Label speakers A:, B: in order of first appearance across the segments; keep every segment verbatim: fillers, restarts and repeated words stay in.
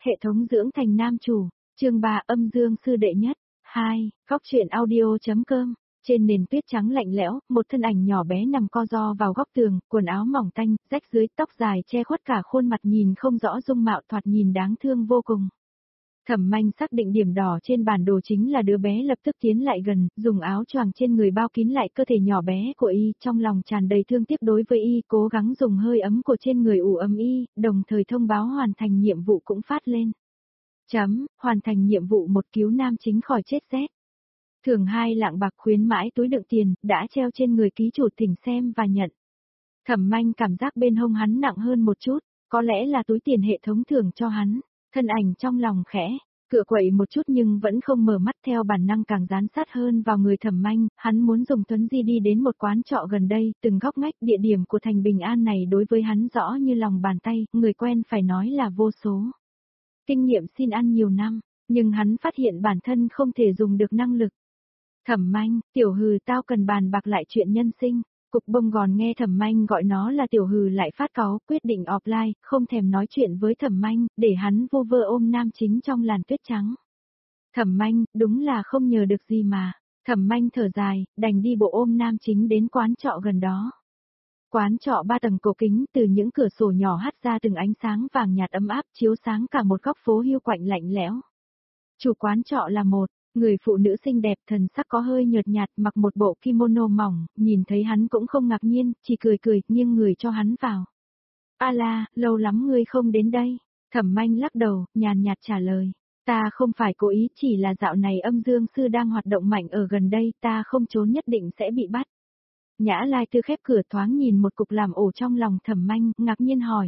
A: Hệ thống dưỡng thành nam chủ, chương ba âm dương sư đệ nhất, hai, góc truyện audio.com. Trên nền tuyết trắng lạnh lẽo, một thân ảnh nhỏ bé nằm co ro vào góc tường, quần áo mỏng tanh, rách dưới, tóc dài che khuất cả khuôn mặt nhìn không rõ dung mạo thoạt nhìn đáng thương vô cùng. Thẩm Manh xác định điểm đỏ trên bản đồ chính là đứa bé lập tức tiến lại gần, dùng áo choàng trên người bao kín lại cơ thể nhỏ bé của y, trong lòng tràn đầy thương tiếc đối với y, cố gắng dùng hơi ấm của trên người ủ ấm y, đồng thời thông báo hoàn thành nhiệm vụ cũng phát lên. Chấm, hoàn thành nhiệm vụ một cứu nam chính khỏi chết rét. Thưởng hai lạng bạc khuyến mãi túi đựng tiền, đã treo trên người ký chủ thỉnh xem và nhận. Thẩm Manh cảm giác bên hông hắn nặng hơn một chút, có lẽ là túi tiền hệ thống thưởng cho hắn. Thân ảnh trong lòng khẽ, cựa quậy một chút nhưng vẫn không mở mắt theo bản năng càng dán sát hơn vào người Thẩm Manh, hắn muốn dùng Tuấn Di đi đến một quán trọ gần đây, từng góc ngách địa điểm của thành Bình An này đối với hắn rõ như lòng bàn tay, người quen phải nói là vô số. Kinh nghiệm xin ăn nhiều năm, nhưng hắn phát hiện bản thân không thể dùng được năng lực. Thẩm Manh, tiểu hừ tao cần bàn bạc lại chuyện nhân sinh. Cục bông gòn nghe Thẩm Manh gọi nó là tiểu hừ lại phát cáu, quyết định offline, không thèm nói chuyện với Thẩm Manh, để hắn vô vơ ôm nam chính trong làn tuyết trắng. Thẩm Manh, đúng là không nhờ được gì mà. Thẩm Manh thở dài, đành đi bộ ôm nam chính đến quán trọ gần đó. Quán trọ ba tầng cổ kính, từ những cửa sổ nhỏ hắt ra từng ánh sáng vàng nhạt ấm áp chiếu sáng cả một góc phố hiu quạnh lạnh lẽo. Chủ quán trọ là một người phụ nữ xinh đẹp, thần sắc có hơi nhợt nhạt, mặc một bộ kimono mỏng, nhìn thấy hắn cũng không ngạc nhiên, chỉ cười cười, nghiêng người cho hắn vào. A la, lâu lắm ngươi không đến đây. Thẩm Manh lắc đầu, nhàn nhạt trả lời. Ta không phải cố ý, chỉ là dạo này âm dương sư đang hoạt động mạnh ở gần đây, ta không trốn nhất định sẽ bị bắt. Nhã Lai Tư khép cửa thoáng nhìn một cục làm ổ trong lòng Thẩm Manh, ngạc nhiên hỏi.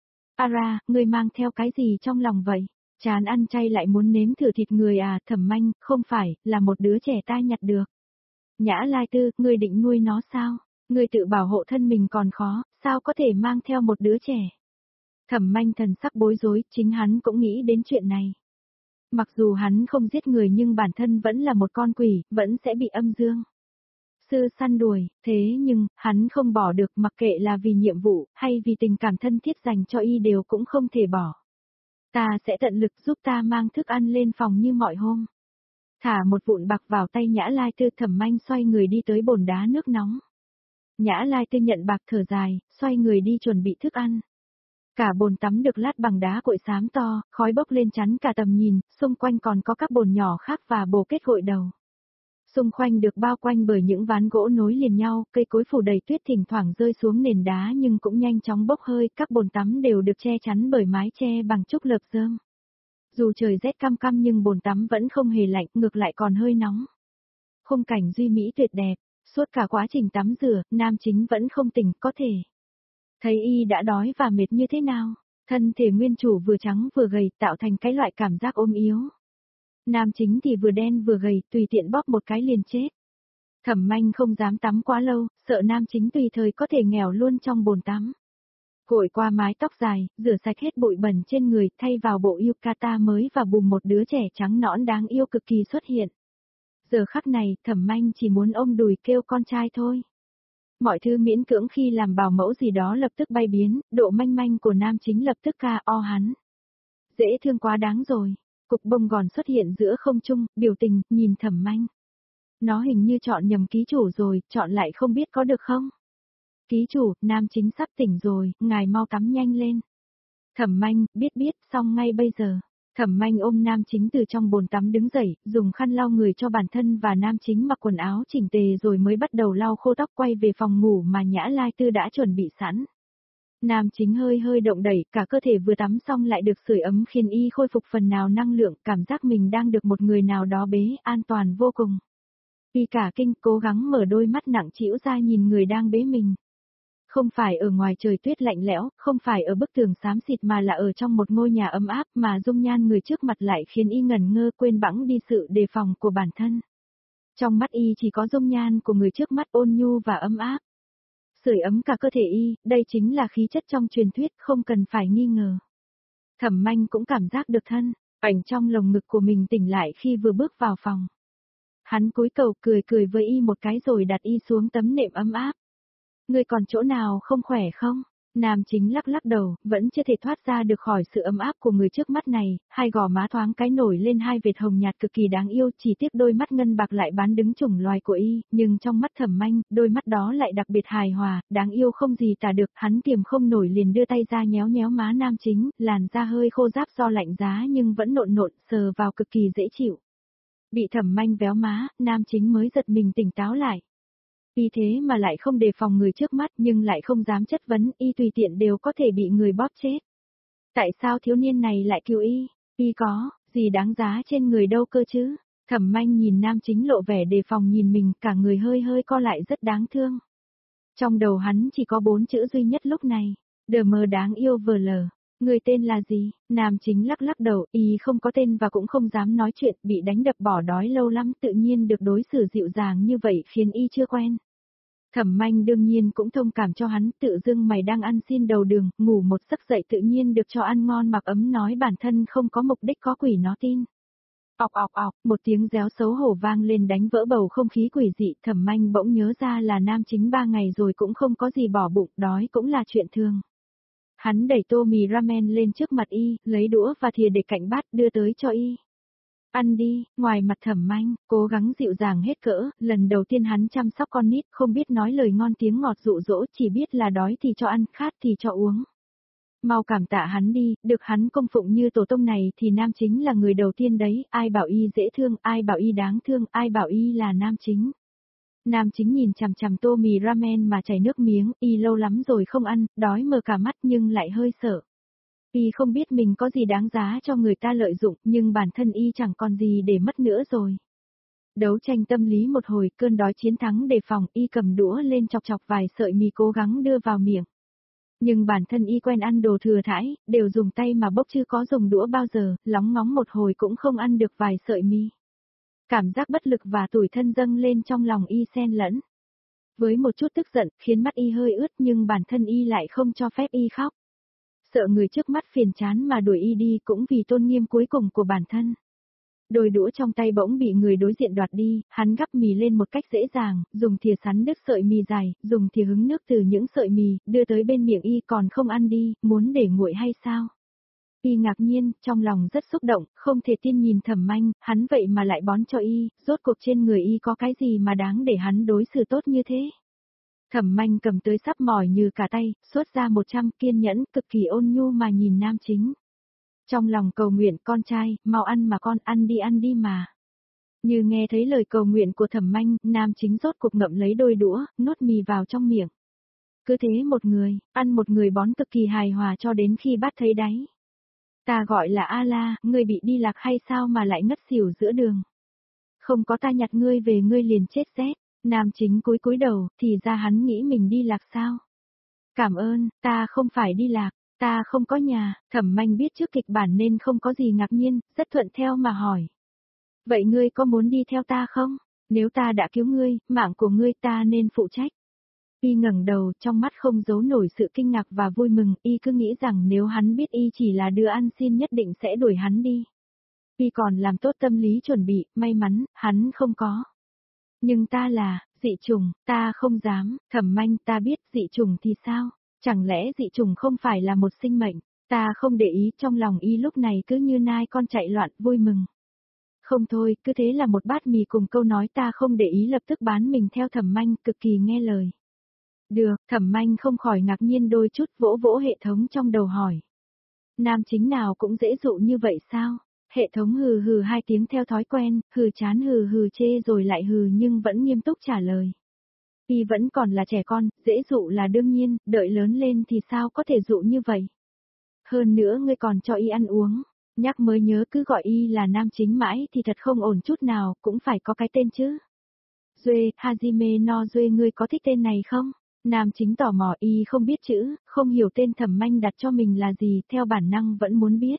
A: A ra, ngươi mang theo cái gì trong lòng vậy? Chán ăn chay lại muốn nếm thử thịt người à? Thẩm Manh, không phải, là một đứa trẻ ta nhặt được. Nhã Lai Tư, ngươi định nuôi nó sao? Ngươi tự bảo hộ thân mình còn khó, sao có thể mang theo một đứa trẻ? Thẩm Manh thần sắc bối rối, chính hắn cũng nghĩ đến chuyện này. Mặc dù hắn không giết người nhưng bản thân vẫn là một con quỷ, vẫn sẽ bị âm dương sư săn đuổi, thế nhưng, hắn không bỏ được, mặc kệ là vì nhiệm vụ, hay vì tình cảm thân thiết dành cho y đều cũng không thể bỏ. Ta sẽ tận lực giúp ta mang thức ăn lên phòng như mọi hôm. Thả một vụn bạc vào tay Nhã Lai Tư. Thẩm Manh xoay người đi tới bồn đá nước nóng. Nhã Lai Tư nhận bạc thở dài, xoay người đi chuẩn bị thức ăn. Cả bồn tắm được lát bằng đá cội xám to, khói bốc lên chắn cả tầm nhìn, xung quanh còn có các bồn nhỏ khác và bồ kết gội đầu. Xung quanh được bao quanh bởi những ván gỗ nối liền nhau, cây cối phủ đầy tuyết thỉnh thoảng rơi xuống nền đá nhưng cũng nhanh chóng bốc hơi, các bồn tắm đều được che chắn bởi mái che bằng trúc lợp rơm. Dù trời rét căm căm nhưng bồn tắm vẫn không hề lạnh, ngược lại còn hơi nóng. Khung cảnh duy mỹ tuyệt đẹp, suốt cả quá trình tắm rửa, nam chính vẫn không tỉnh, có thể thấy y đã đói và mệt như thế nào, thân thể nguyên chủ vừa trắng vừa gầy tạo thành cái loại cảm giác ốm yếu. Nam chính thì vừa đen vừa gầy, tùy tiện bóp một cái liền chết. Thẩm Manh không dám tắm quá lâu, sợ nam chính tùy thời có thể nghèo luôn trong bồn tắm. Gội qua mái tóc dài, rửa sạch hết bụi bẩn trên người, thay vào bộ yukata mới và bùm một đứa trẻ trắng nõn đáng yêu cực kỳ xuất hiện. Giờ khắc này, Thẩm Manh chỉ muốn ôm đùi kêu con trai thôi. Mọi thứ miễn cưỡng khi làm bảo mẫu gì đó lập tức bay biến, độ manh manh của nam chính lập tức ca o hắn. Dễ thương quá đáng rồi. Cục bông gòn xuất hiện giữa không trung, biểu tình, nhìn Thẩm Manh. Nó hình như chọn nhầm ký chủ rồi, chọn lại không biết có được không? Ký chủ, nam chính sắp tỉnh rồi, ngài mau tắm nhanh lên. Thẩm Manh, biết biết, xong ngay bây giờ. Thẩm Manh ôm nam chính từ trong bồn tắm đứng dậy, dùng khăn lau người cho bản thân và nam chính mặc quần áo chỉnh tề rồi mới bắt đầu lau khô tóc quay về phòng ngủ mà Nhã Lai Tư đã chuẩn bị sẵn. Nam chính hơi hơi động đẩy, cả cơ thể vừa tắm xong lại được sưởi ấm khiến y khôi phục phần nào năng lượng, cảm giác mình đang được một người nào đó bế, an toàn vô cùng. Y cả kinh, cố gắng mở đôi mắt nặng trĩu ra nhìn người đang bế mình. Không phải ở ngoài trời tuyết lạnh lẽo, không phải ở bức tường xám xịt mà là ở trong một ngôi nhà ấm áp mà dung nhan người trước mặt lại khiến y ngẩn ngơ quên bẵng đi sự đề phòng của bản thân. Trong mắt y chỉ có dung nhan của người trước mắt ôn nhu và ấm áp. Sưởi ấm cả cơ thể y, đây chính là khí chất trong truyền thuyết, không cần phải nghi ngờ. Thẩm Manh cũng cảm giác được thân, ảnh trong lồng ngực của mình tỉnh lại khi vừa bước vào phòng. Hắn cúi đầu cười cười với y một cái rồi đặt y xuống tấm nệm ấm áp. Ngươi còn chỗ nào không khỏe không? Nam chính lắc lắc đầu, vẫn chưa thể thoát ra được khỏi sự ấm áp của người trước mắt này, hai gò má thoáng cái nổi lên hai vệt hồng nhạt cực kỳ đáng yêu, chỉ tiếc đôi mắt ngân bạc lại bán đứng chủng loài của y, nhưng trong mắt Thẩm Manh, đôi mắt đó lại đặc biệt hài hòa, đáng yêu không gì tả được, hắn kiềm không nổi liền đưa tay ra nhéo nhéo má nam chính, làn da hơi khô ráp do lạnh giá nhưng vẫn nộn nộn, sờ vào cực kỳ dễ chịu. Bị Thẩm Manh véo má, nam chính mới giật mình tỉnh táo lại. Y thế mà lại không đề phòng người trước mắt nhưng lại không dám chất vấn, y tùy tiện đều có thể bị người bóp chết. Tại sao thiếu niên này lại cứu y? Y có, gì đáng giá trên người đâu cơ chứ? Thẩm Manh nhìn nam chính lộ vẻ đề phòng nhìn mình, cả người hơi hơi co lại rất đáng thương. Trong đầu hắn chỉ có bốn chữ duy nhất lúc này, đờ mờ đáng yêu vờ lờ. Người tên là gì? Nam chính lắc lắc đầu, y không có tên và cũng không dám nói chuyện, bị đánh đập bỏ đói lâu lắm tự nhiên được đối xử dịu dàng như vậy khiến y chưa quen. Thẩm Manh đương nhiên cũng thông cảm cho hắn, tự dưng mày đang ăn xin đầu đường, ngủ một giấc dậy tự nhiên được cho ăn ngon mặc ấm nói bản thân không có mục đích có quỷ nó tin. Ọc ọc ọc, một tiếng réo xấu hổ vang lên đánh vỡ bầu không khí quỷ dị, Thẩm Manh bỗng nhớ ra là nam chính ba ngày rồi cũng không có gì bỏ bụng, đói cũng là chuyện thường. Hắn đẩy tô mì ramen lên trước mặt y, lấy đũa và thìa để cạnh bát đưa tới cho y. Ăn đi, ngoài mặt Thẩm Manh, cố gắng dịu dàng hết cỡ, lần đầu tiên hắn chăm sóc con nít, không biết nói lời ngon tiếng ngọt dụ dỗ, chỉ biết là đói thì cho ăn, khát thì cho uống. Mau cảm tạ hắn đi, được hắn供phụng như tổ tông này thì nam chính là người đầu tiên đấy, ai bảo y dễ thương, ai bảo y đáng thương, ai bảo y là nam chính. Nam chính nhìn chằm chằm tô mì ramen mà chảy nước miếng, y lâu lắm rồi không ăn, đói mờ cả mắt nhưng lại hơi sợ. Y không biết mình có gì đáng giá cho người ta lợi dụng, nhưng bản thân y chẳng còn gì để mất nữa rồi. Đấu tranh tâm lý một hồi, cơn đói chiến thắng đề phòng, y cầm đũa lên chọc chọc vài sợi mì cố gắng đưa vào miệng. Nhưng bản thân y quen ăn đồ thừa thãi, đều dùng tay mà bốc chứ có dùng đũa bao giờ, lóng ngóng một hồi cũng không ăn được vài sợi mì. Cảm giác bất lực và tủi thân dâng lên trong lòng y xen lẫn. Với một chút tức giận, khiến mắt y hơi ướt nhưng bản thân y lại không cho phép y khóc. Sợ người trước mắt phiền chán mà đuổi y đi cũng vì tôn nghiêm cuối cùng của bản thân. Đôi đũa trong tay bỗng bị người đối diện đoạt đi, hắn gắp mì lên một cách dễ dàng, dùng thìa sắn đứt sợi mì dài, dùng thìa hứng nước từ những sợi mì, đưa tới bên miệng y còn không ăn đi, muốn để nguội hay sao? Y ngạc nhiên, trong lòng rất xúc động, không thể tin nhìn Thẩm Manh, hắn vậy mà lại bón cho y, rốt cuộc trên người y có cái gì mà đáng để hắn đối xử tốt như thế? Thẩm Manh cầm tới sắp mỏi như cả tay, xuất ra một trăm kiên nhẫn, cực kỳ ôn nhu mà nhìn nam chính. Trong lòng cầu nguyện con trai, mau ăn mà con, ăn đi ăn đi mà. Như nghe thấy lời cầu nguyện của Thẩm Manh, nam chính rốt cuộc ngậm lấy đôi đũa, nuốt mì vào trong miệng. Cứ thế một người, ăn một người bón cực kỳ hài hòa cho đến khi bắt thấy đáy. Ta gọi là A-la, ngươi bị đi lạc hay sao mà lại ngất xỉu giữa đường? Không có ta nhặt ngươi về ngươi liền chết rét. Nam chính cúi cúi đầu, thì ra hắn nghĩ mình đi lạc sao? Cảm ơn, ta không phải đi lạc, ta không có nhà, Thẩm Manh biết trước kịch bản nên không có gì ngạc nhiên, rất thuận theo mà hỏi. Vậy ngươi có muốn đi theo ta không? Nếu ta đã cứu ngươi, mạng của ngươi ta nên phụ trách. Y ngẩng đầu, trong mắt không giấu nổi sự kinh ngạc và vui mừng, y cứ nghĩ rằng nếu hắn biết y chỉ là đứa ăn xin nhất định sẽ đuổi hắn đi. Y còn làm tốt tâm lý chuẩn bị, may mắn, hắn không có. Nhưng ta là, dị chủng, ta không dám, Thẩm Manh ta biết dị chủng thì sao, chẳng lẽ dị chủng không phải là một sinh mệnh, ta không để ý trong lòng y lúc này cứ như nai con chạy loạn vui mừng. Không thôi, cứ thế là một bát mì cùng câu nói ta không để ý lập tức bán mình theo Thẩm Manh cực kỳ nghe lời. Được, Thẩm Manh không khỏi ngạc nhiên đôi chút vỗ vỗ hệ thống trong đầu hỏi. Nam chính nào cũng dễ dụ như vậy sao? Hệ thống hừ hừ hai tiếng theo thói quen, hừ chán hừ hừ chê rồi lại hừ nhưng vẫn nghiêm túc trả lời. Y vẫn còn là trẻ con, dễ dụ là đương nhiên, đợi lớn lên thì sao có thể dụ như vậy. Hơn nữa ngươi còn cho y ăn uống, nhắc mới nhớ cứ gọi y là nam chính mãi thì thật không ổn chút nào, cũng phải có cái tên chứ. Duê, Hajime no Duê ngươi có thích tên này không? Nam chính tò mò y không biết chữ, không hiểu tên Thẩm Manh đặt cho mình là gì, theo bản năng vẫn muốn biết.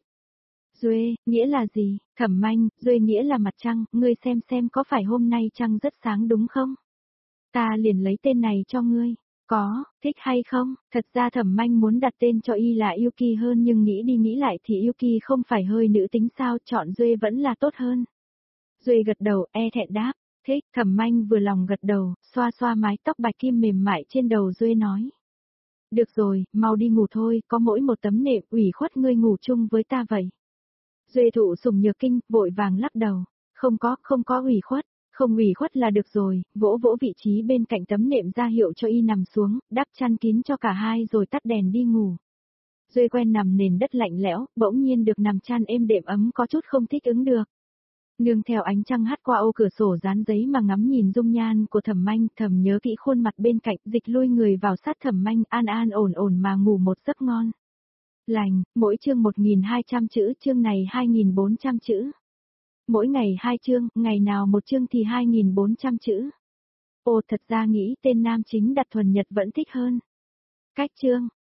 A: Duê, nghĩa là gì? Thẩm Manh, Duê nghĩa là mặt trăng, ngươi xem xem có phải hôm nay trăng rất sáng đúng không? Ta liền lấy tên này cho ngươi. Có, thích hay không? Thật ra Thẩm Manh muốn đặt tên cho y là Yuki hơn nhưng nghĩ đi nghĩ lại thì Yuki không phải hơi nữ tính sao, chọn Duê vẫn là tốt hơn. Duê gật đầu, e thẹn đáp. Thích, Thẩm Manh vừa lòng gật đầu, xoa xoa mái tóc bạch kim mềm mại trên đầu Duê nói. Được rồi, mau đi ngủ thôi, có mỗi một tấm nệm, ủy khuất ngươi ngủ chung với ta vậy. Duệ thụ sủng nhược kinh, vội vàng lắc đầu. Không có, không có ủy khuất, không ủy khuất là được rồi, vỗ vỗ vị trí bên cạnh tấm nệm ra hiệu cho y nằm xuống, đắp chăn kín cho cả hai rồi tắt đèn đi ngủ. Duệ quen nằm nền đất lạnh lẽo, bỗng nhiên được nằm chăn êm đệm ấm có chút không thích ứng được. Nương theo ánh trăng hắt qua ô cửa sổ dán giấy mà ngắm nhìn dung nhan của Thẩm Manh, thầm nhớ kỹ khuôn mặt bên cạnh, dịch lui người vào sát Thẩm Manh, an an ổn ổn mà ngủ một giấc ngon. Lành, mỗi chương một nghìn hai trăm chữ, chương này hai nghìn bốn trăm chữ. Mỗi ngày hai chương, ngày nào một chương thì hai nghìn bốn trăm chữ. Ồ, thật ra nghĩ tên nam chính đặt thuần nhật vẫn thích hơn. Cách chương